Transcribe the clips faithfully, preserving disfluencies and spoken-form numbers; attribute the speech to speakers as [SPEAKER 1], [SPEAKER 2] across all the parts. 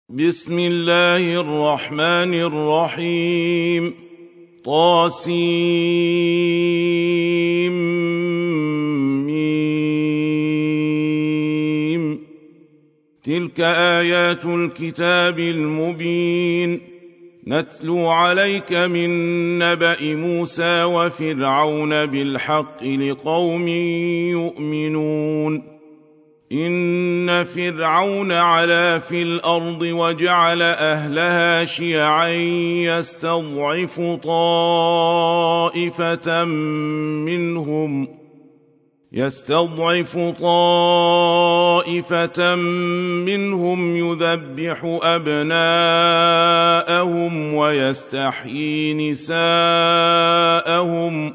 [SPEAKER 1] بسم الله الرحمن الرحيم طاسيم تلك آيات الكتاب المبين نتلو عليك من نبأ موسى وفرعون بالحق لقوم يؤمنون إن فرعون علا في الأرض وجعل أهلها شيعا يستضعف طائفة منهم يستضعف طائفة منهم يذبح أبناءهم ويستحيي نساءهم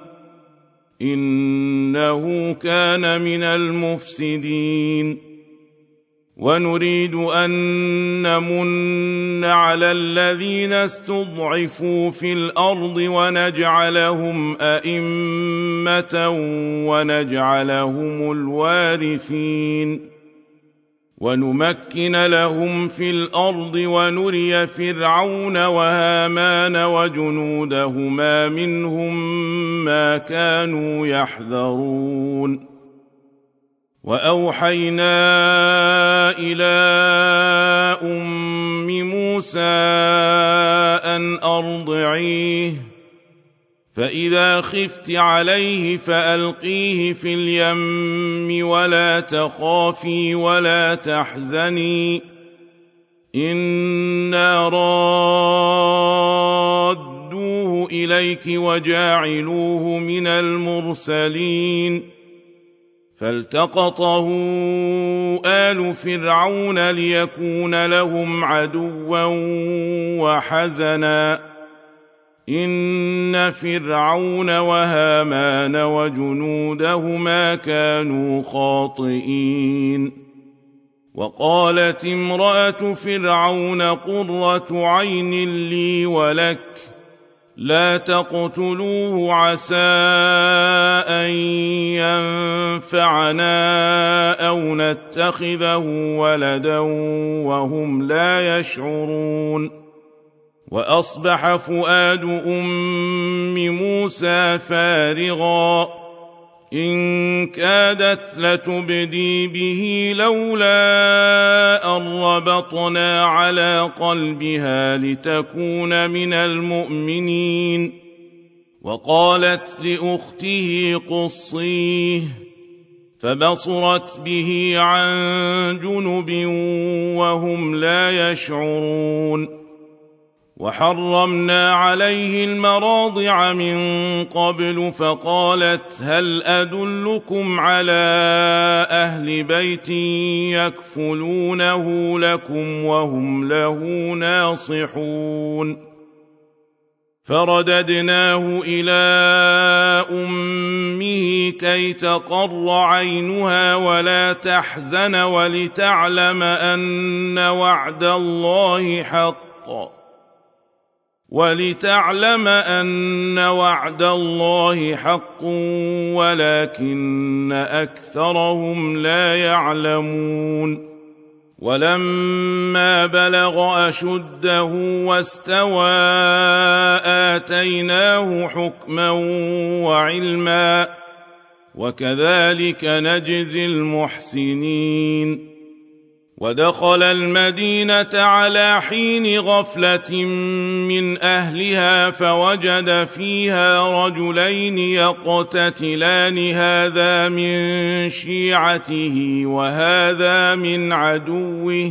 [SPEAKER 1] إنه كان من المفسدين ونريد أن نمن على الذين استضعفوا في الأرض ونجعلهم أئمة ونجعلهم الوارثين ونمكن لهم في الأرض ونري فرعون وهامان وجنودهما منهم ما كانوا يحذرون وأوحينا إلى أم موسى أن أرضعيه فإذا خفت عليه فألقيه في اليم ولا تخافي ولا تحزني إنا رادوه إليك وجاعلوه من المرسلين فالتقطه آل فرعون ليكون لهم عدوا وحزنا إن فرعون وهامان وجنودهما كانوا خاطئين وقالت امرأة فرعون قرة عين لي ولك لا تقتلوه عسى أن ينفعنا أو نتخذه ولدا وهم لا يشعرون وأصبح فؤاد أم موسى فارغا إن كادت لتبدي به لولا أن ربطنا على قلبها لتكون من المؤمنين وقالت لأخته قصيه فبصرت به عن جنب وهم لا يشعرون وحرمنا عليه المراضع من قبل فقالت هل أدلكم على أهل بيت يكفلونه لكم وهم له ناصحون فرددناه إلى أمه كي تقر عينها ولا تحزن ولتعلم أن وعد الله حق ولتعلم أن وعد الله حق ولكن أكثرهم لا يعلمون ولما بلغ أشده واستوى آتيناه حكما وعلما وكذلك نجزي المحسنين ودخل المدينة على حين غفلة من أهلها فوجد فيها رجلين يقتتلان هذا من شيعته وهذا من عدوه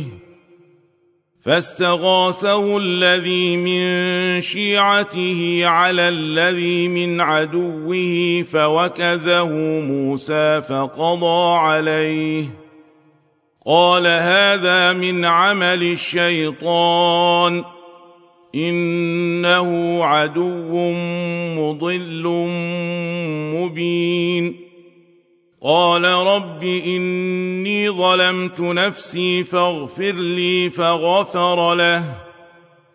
[SPEAKER 1] فاستغاثه الذي من شيعته على الذي من عدوه فوكزه موسى فقضى عليه قال هذا من عمل الشيطان إنه عدو مضل مبين قال رب إني ظلمت نفسي فاغفر لي فغفر له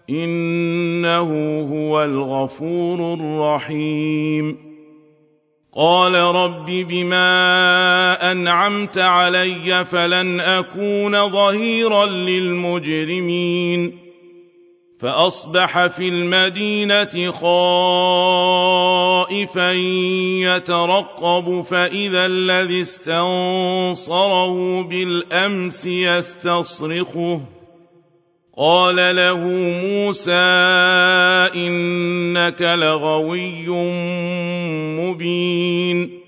[SPEAKER 1] إنه هو الغفور الرحيم قال رب بما أنعمت علي فلن أكون ظهيرا للمجرمين فأصبح في المدينة خائفا يترقب فإذا الذي استنصره بالأمس يستصرخه قال له موسى إنك لغوي مبين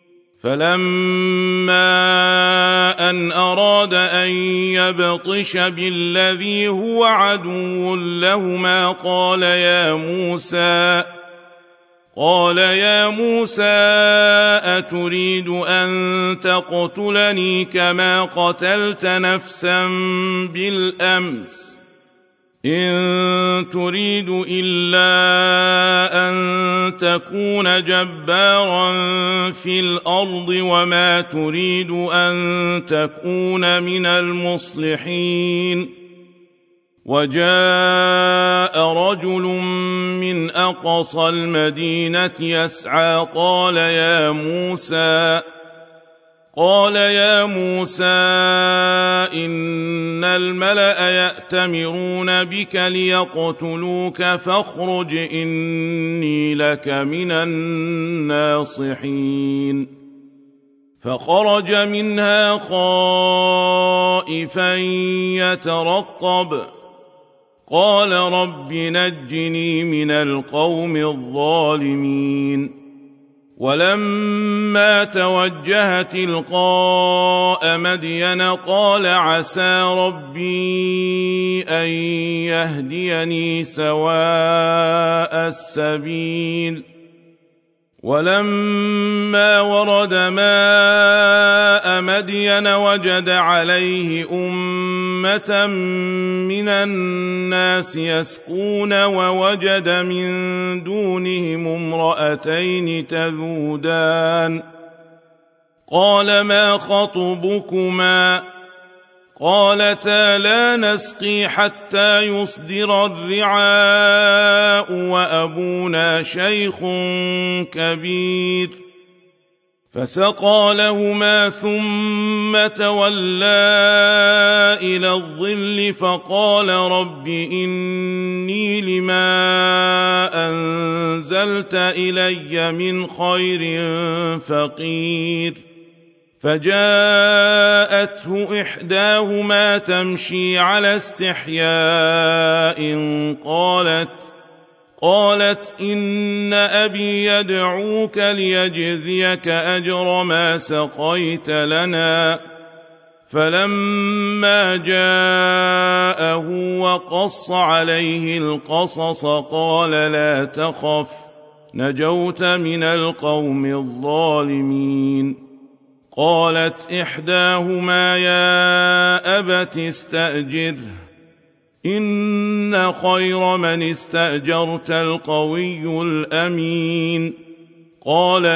[SPEAKER 1] فلما أن أراد أن يبطش بالذي هو عدو لهما قال يا موسى قال يا موسى أتريد أن تقتلني كما قتلت نفسا بالأمس إن تريد إلا أن تكون جبارا في الأرض وما تريد أن تكون من المصلحين وجاء رجل من أقصى المدينة يسعى قال يا موسى قال يا موسى إن الملأ يأتمرون بك ليقتلوك فاخرج إني لك من الناصحين فخرج منها خائفا يترقب قال رب نجني من القوم الظالمين ولما توجه تلقاء مدين قال عسى ربي أن يهديني سواء السبيل ولما ورد ماء مدين وجد عليه أمة من الناس يسقون ووجد من دونهم امرأتين تذودان قال ما خطبكما قالتا لا نسقي حتى يصدر الرعاء وأبونا شيخ كبير فسقى لهما ثم تولى إلى الظل فقال رب إني لما أنزلت إلي من خير فقير فجاءته إحداهما تمشي على استحياء قالت قالت إن أبي يدعوك ليجزيك أجر ما سقيت لنا فلما جاءه وقص عليه القصص قال لا تخف نجوت من القوم الظالمين قالت إحداهما يا أبت استأجره إن خير من استأجرت القوي الأمين قال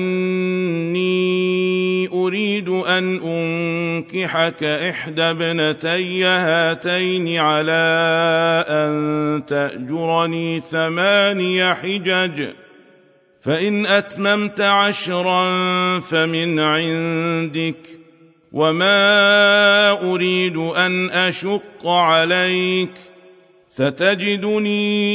[SPEAKER 1] إني أريد أن أنكحك إحدى ابنتي هاتين على أن تأجرني ثماني حجج فإن أتممت عشرا فمن عندك وما أريد أن أشق عليك ستجدني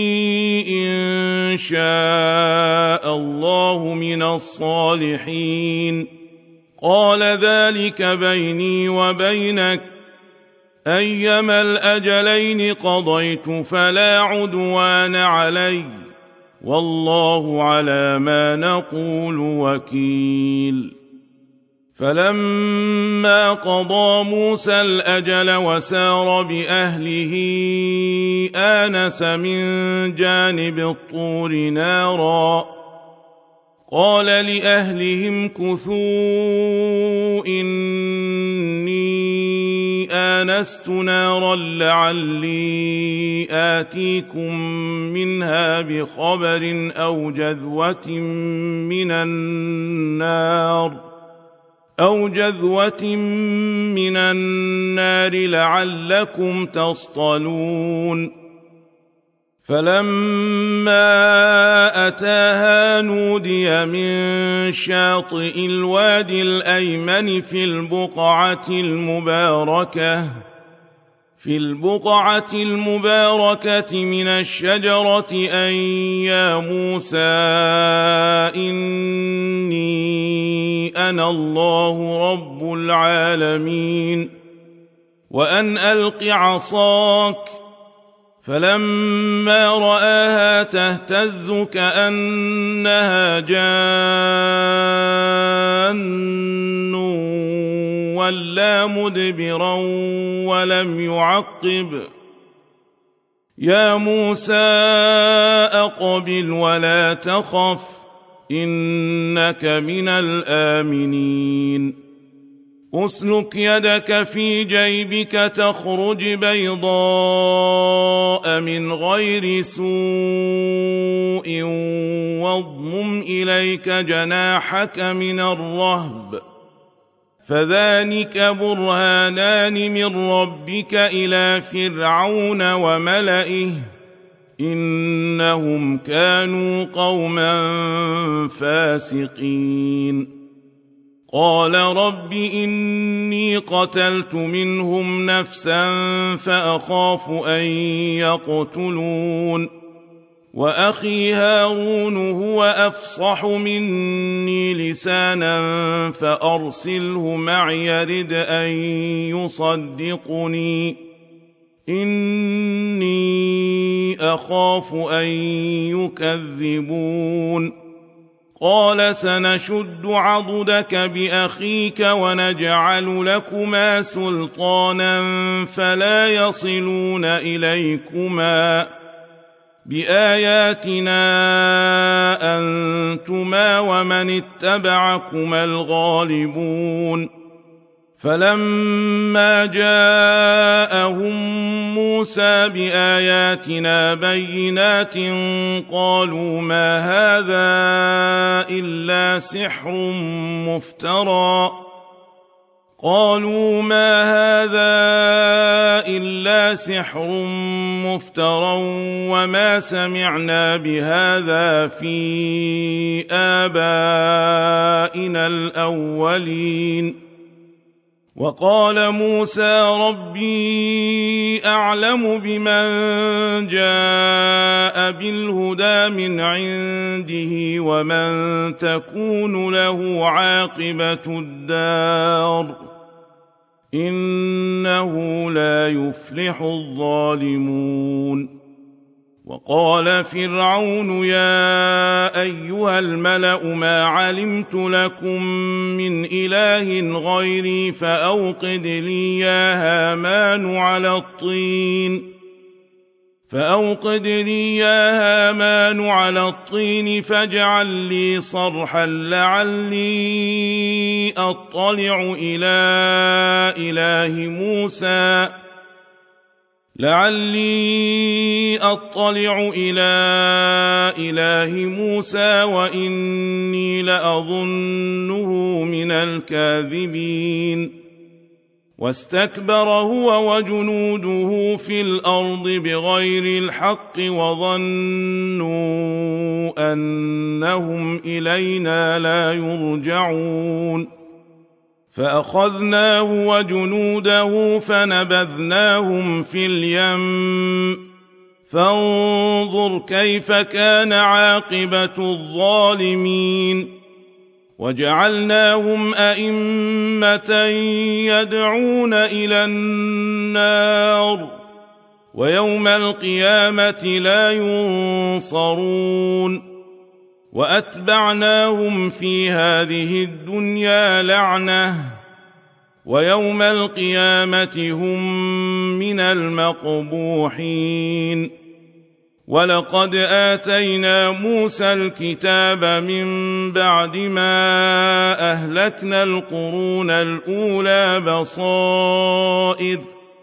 [SPEAKER 1] إن شاء الله من الصالحين قال ذلك بيني وبينك أيما الأجلين قضيت فلا عدوان علي والله على ما نقول وكيل فلما قضى موسى الأجل وسار بأهله آنس من جانب الطور نارا قال لأهلهم كثوا إني آنست نارا لعلي آتيكم منها بخبر أو جذوة من النار أو جذوة من النار لعلكم تصطلون فلما أتاها نودي من شاطئ الوادي الأيمن في البقعة المباركة في البقعة المباركة من الشجرة أن يا موسى إني أنا الله رب العالمين وأن ألق عصاك فلما رآها تهتز كأنها جان ولا مدبرا ولم يعقب يا موسى أقبل ولا تخف إنك من الآمنين أسلك يدك في جيبك تخرج بيضاء من غير سوء واضمم إليك جناحك من الرهب فذلك برهانان من ربك إلى فرعون وملئه إنهم كانوا قوما فاسقين قال رب إني قتلت منهم نفسا فأخاف أن يقتلون وأخي هارون هو أفصح مني لسانا فأرسله معي يرد أن يصدقني إني أخاف أن يكذبون قال سنشد عضدك بأخيك ونجعل لكما سلطانا فلا يصلون إليكما بآياتنا أنتما ومن اتبعكما الغالبون فلما جاءهم موسى بآياتنا بينات قالوا ما هذا إلا سحر مفترى قالوا ما هذا إلا سحر مفترى وما سمعنا بهذا في آبائنا الأولين وقال موسى ربي أعلم بمن جاء بالهدى من عنده ومن تكون له عاقبة الدار إنه لا يفلح الظالمون وقال فرعون يا أيها الملأ ما علمت لكم من إله غيري فأوقد لي يا هامان على الطين فأوقد لي يا هامان على الطين فاجعل لي صرحا لعلي أطلع إلى إله موسى لعلي أطلع إلى إله موسى وإني لأظنه من الكاذبين واستكبر هو وجنوده في الأرض بغير الحق وظنوا أنهم إلينا لا يرجعون فأخذناه وجنوده فنبذناهم في اليم فانظر كيف كان عاقبة الظالمين وجعلناهم أئمة يدعون إلى النار ويوم القيامة لا ينصرون وأتبعناهم في هذه الدنيا لعنة ويوم القيامة هم من المقبوحين ولقد آتينا موسى الكتاب من بعد ما أهلكنا القرون الأولى بصائر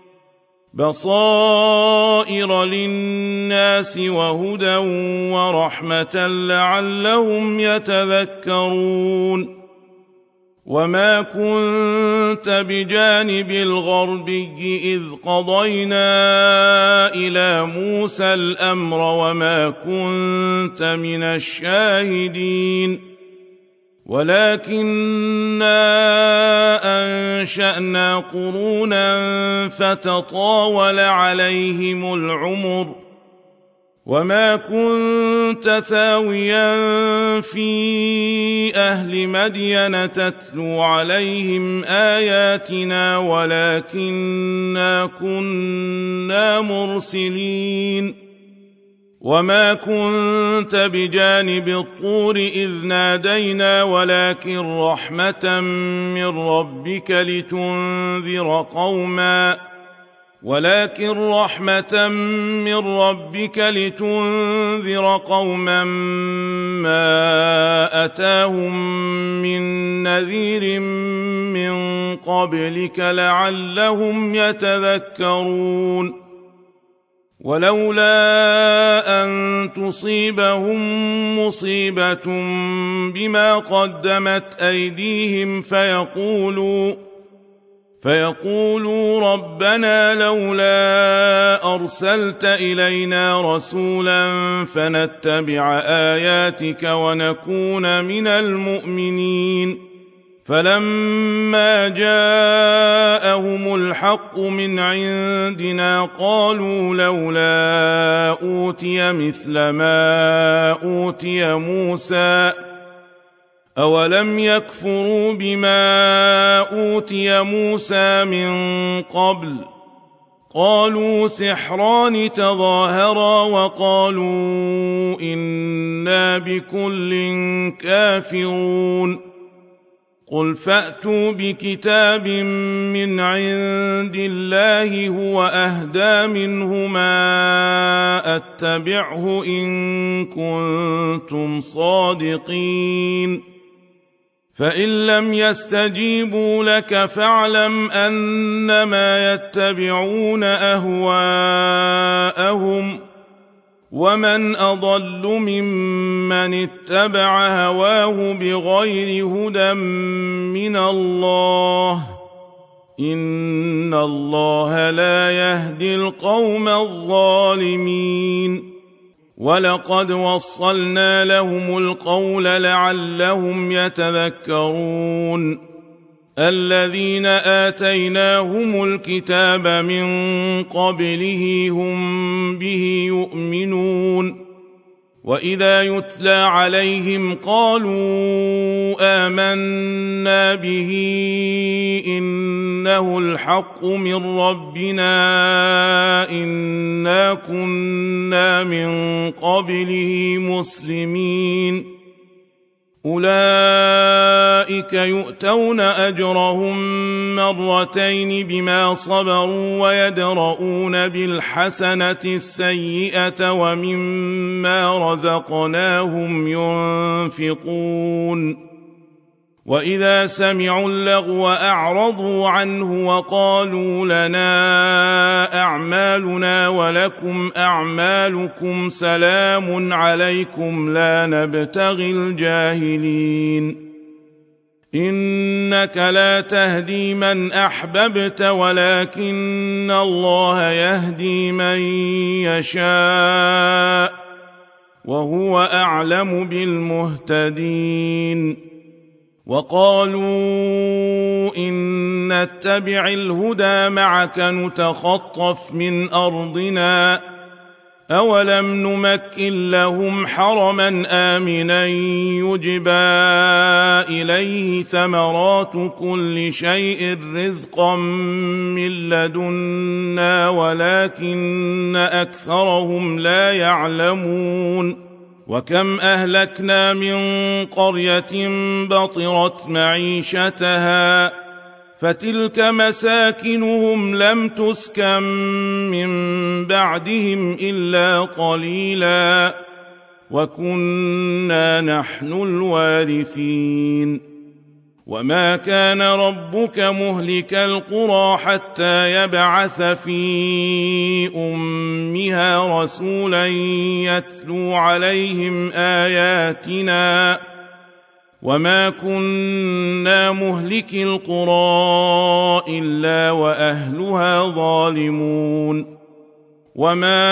[SPEAKER 1] بصائر للناس وهدى ورحمة لعلهم يتذكرون وما كنت بجانب الغربي إذ قضينا إلى موسى الأمر وما كنت من الشاهدين ولكننا أنشأنا قرونا فتطاول عليهم العمر وما كنت ثاويا في أهل مدين تتلو عليهم آياتنا ولكننا كنا مرسلين وما كنت بجانب الطور إذ نادينا ولكن رحمة من ربك لتنذر قوما ولكن رحمة من ربك لتنذر قوما ما أتاهم من نذير من قبلك لعلهم يتذكرون ولولا أن تصيبهم مصيبة بما قدمت أيديهم فيقولوا فيقولوا ربنا لولا أرسلت إلينا رسولا فنتبع آياتك ونكون من المؤمنين فلما جاءهم الحق من عندنا قالوا لولا أوتي مثل ما أوتي موسى أولم يكفروا بما أوتي موسى من قبل قالوا سحران تظاهرا وقالوا إنا بكل كافرون قل فأتوا بكتاب من عند الله هو أهدى منهما أتبعه إن كنتم صادقين فإن لم يستجيبوا لك فاعلم أنما يتبعون أهواءهم ومن أضل ممن اتبع هواه بغير هدى من الله إن الله لا يهدي القوم الظالمين ولقد وصلنا لهم القول لعلهم يتذكرون الذين آتيناهم الكتاب من قبله هم به يؤمنون وإذا يتلى عليهم قالوا آمنا به إنه الحق من ربنا إنا كنا من قبله مسلمين أولئك يؤتون أجرهم مرتين بما صبروا ويدرؤون بالحسنة السيئة ومما رزقناهم ينفقون وإذا سمعوا اللغو أعرضوا عنه وقالوا لنا أعمالنا ولكم أعمالكم سلام عليكم لا نبتغي الجاهلين إنك لا تهدي من أحببت ولكن الله يهدي من يشاء وهو أعلم بالمهتدين وقالوا إن نتبع الهدى معك نتخطف من أرضنا أولم نمكن لهم حرما آمنا يجبى إليه ثمرات كل شيء رزقا من لدنا ولكن أكثرهم لا يعلمون وكم أهلكنا من قرية بطرت معيشتها فتلك مساكنهم لم تسكن من بعدهم إلا قليلا وكنا نحن الوارثين وما كان ربك مهلك القرى حتى يبعث في أمها رسولا يتلو عليهم آياتنا وما كنا مهلكي القرى إلا وأهلها ظالمون وما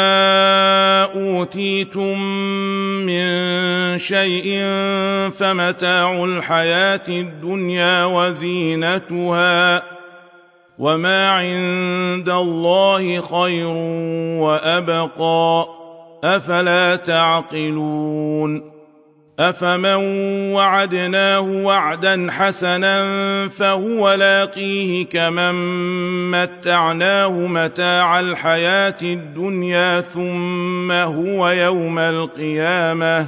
[SPEAKER 1] أوتيتم من شيء فمتاع الحياة الدنيا وزينتها وما عند الله خير وأبقى أفلا تعقلون أفمن وعدناه وعدا حسنا فهو لاقيه كمن متعناه متاع الحياة الدنيا ثم هو يوم القيامة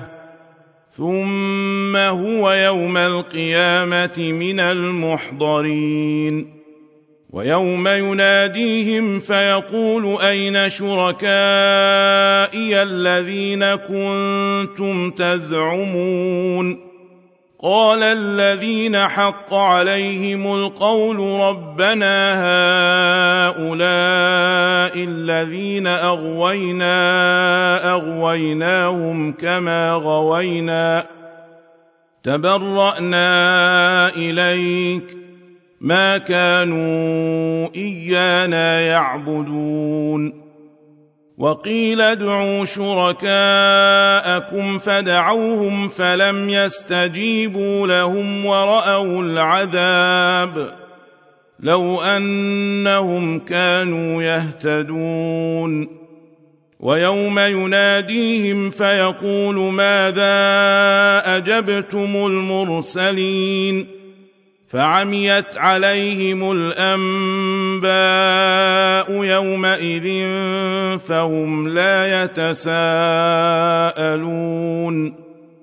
[SPEAKER 1] ثم هو يوم القيامة من المحضرين ويوم يناديهم فيقول أين شركائي الذين كنتم تزعمون قال الذين حق عليهم القول ربنا هؤلاء الذين أغوينا أغويناهم كما غوينا تبرأنا إليك ما كانوا إيانا يعبدون وقيل ادعوا شركاءكم فدعوهم فلم يستجيبوا لهم ورأوا العذاب لو أنهم كانوا يهتدون ويوم يناديهم فيقول ماذا أجبتم المرسلين فعميت عليهم الأنباء يومئذ فهم لا يتساءلون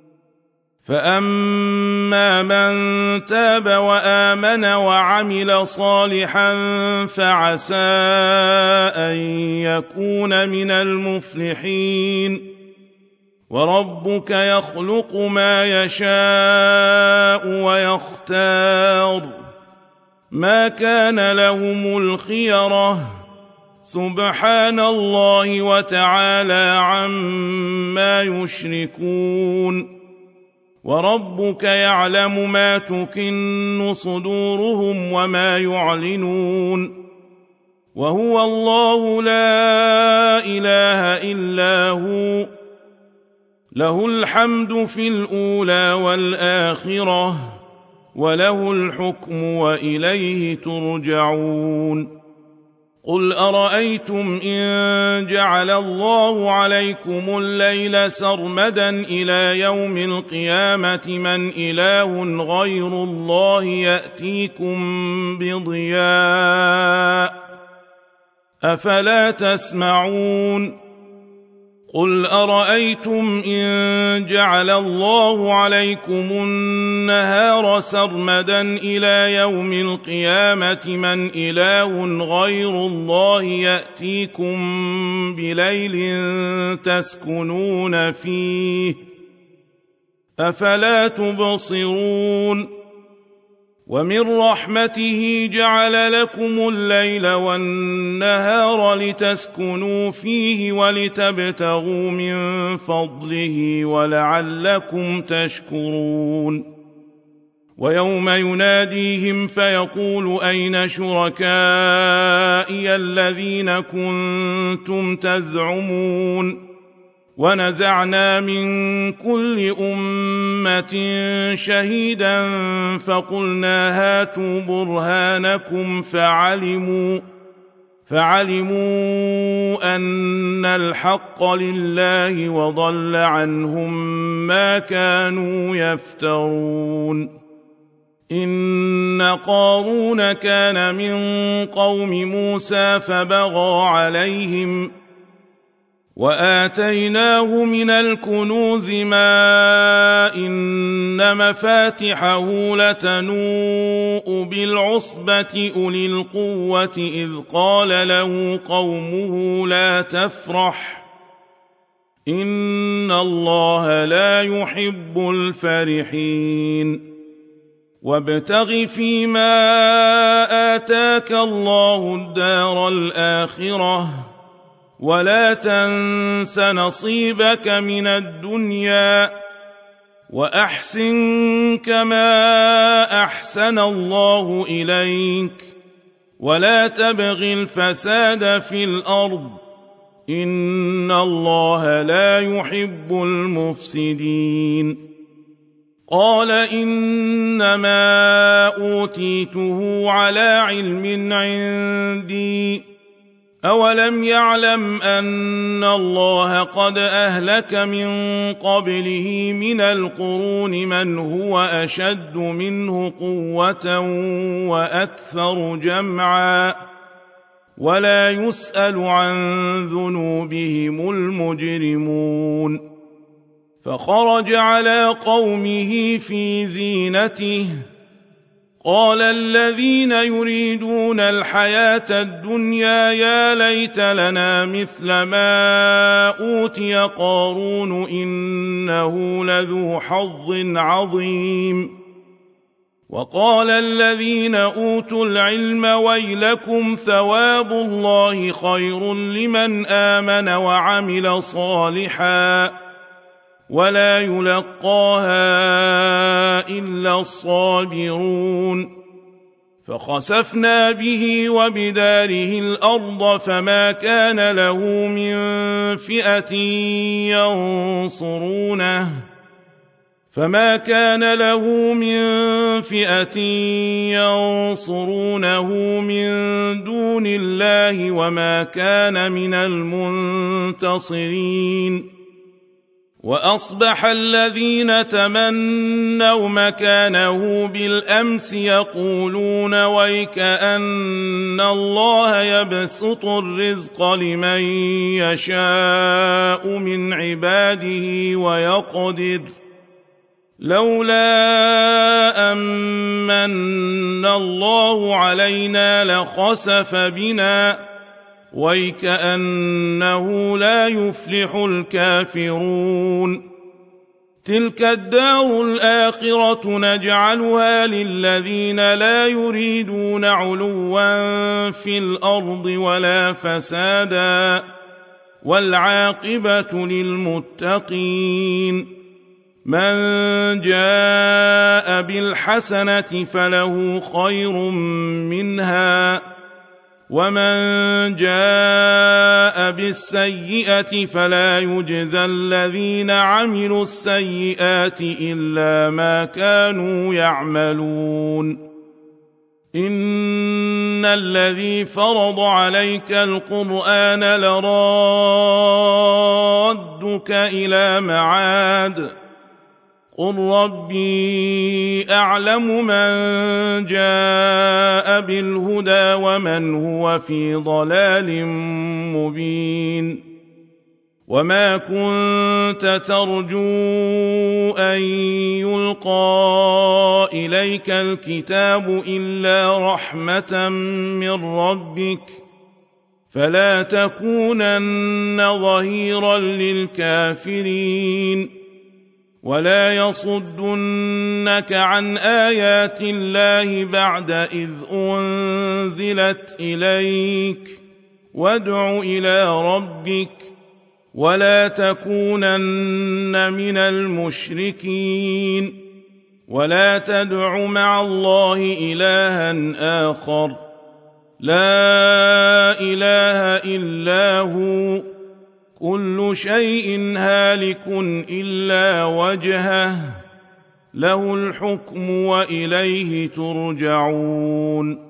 [SPEAKER 1] فأما من تاب وآمن وعمل صالحا فعسى أن يكون من المفلحين وربك يخلق ما يشاء ويختار ما كان لهم الخيرة سبحان الله وتعالى عما يشركون وربك يعلم ما تكن صدورهم وما يعلنون وهو الله لا إله إلا هو له الحمد في الأولى والآخرة وله الحكم وإليه ترجعون قل أرأيتم إن جعل الله عليكم الليل سرمدا إلى يوم القيامة من إله غير الله يأتيكم بضياء أفلا تسمعون قل أرأيتم إن جعل الله عليكم النهار سرمدا إلى يوم القيامة من إله غير الله يأتيكم بليل تسكنون فيه أفلا تبصرون ومن رحمته جعل لكم الليل والنهار لتسكنوا فيه ولتبتغوا من فضله ولعلكم تشكرون ويوم يناديهم فيقول أين شركائي الذين كنتم تزعمون ونزعنا من كل أمة شهيدا فقلنا هاتوا برهانكم فعلموا فعلموا أن الحق لله وضل عنهم ما كانوا يفترون إن قارون كان من قوم موسى فبغى عليهم وآتيناه من الكنوز ما إن مفاتحه لتنوء بالعصبة أولي القوة إذ قال له قومه لا تفرح إن الله لا يحب الفرحين وابتغ فيما آتاك الله الدار الآخرة ولا تنس نصيبك من الدنيا وأحسن كما أحسن الله إليك ولا تبغ الفساد في الأرض إن الله لا يحب المفسدين قال إنما أوتيته على علم عندي أولم يعلم أن الله قد أهلك من قبله من القرون من هو أشد منه قوة وأكثر جمعا ولا يسأل عن ذنوبهم المجرمون فخرج على قومه في زينته قال الذين يريدون الحياة الدنيا يا ليت لنا مثل ما أوتي قارون إنه لذو حظ عظيم وقال الذين أوتوا العلم ويلكم ثواب الله خير لمن آمن وعمل صالحا ولا يلقاها إلا الصابرون فخسفنا به وبداره الأرض فما كان له من فئة ينصرونه فما كان له من فئة ينصرونه من دون الله وما كان من المنتصرين وأصبح الذين تمنوا مكانه بالأمس يقولون ويكأن الله يبسط الرزق لمن يشاء من عباده ويقدر لولا أمن الله علينا لخسف بنا ويكأنه لا يفلح الكافرون تلك الدار الآخرة نجعلها للذين لا يريدون علوا في الأرض ولا فسادا والعاقبة للمتقين من جاء بالحسنة فله خير منها ومن جاء بالسيئة فلا يجزى الذين عملوا السيئات إلا ما كانوا يعملون إن الذي فرض عليك القرآن لرادك إلى معاد قل ربي أعلم من جاء بالهدى ومن هو في ضلال مبين وما كنت ترجو أن يلقى إليك الكتاب إلا رحمة من ربك فلا تكونن ظهيرا للكافرين ولا يصدنك عن آيات الله بعد إذ أنزلت إليك وادع إلى ربك ولا تكونن من المشركين ولا تدع مع الله إلها آخر لا إله إلا هو كل شيء هالك إلا وجهه له الحكم وإليه ترجعون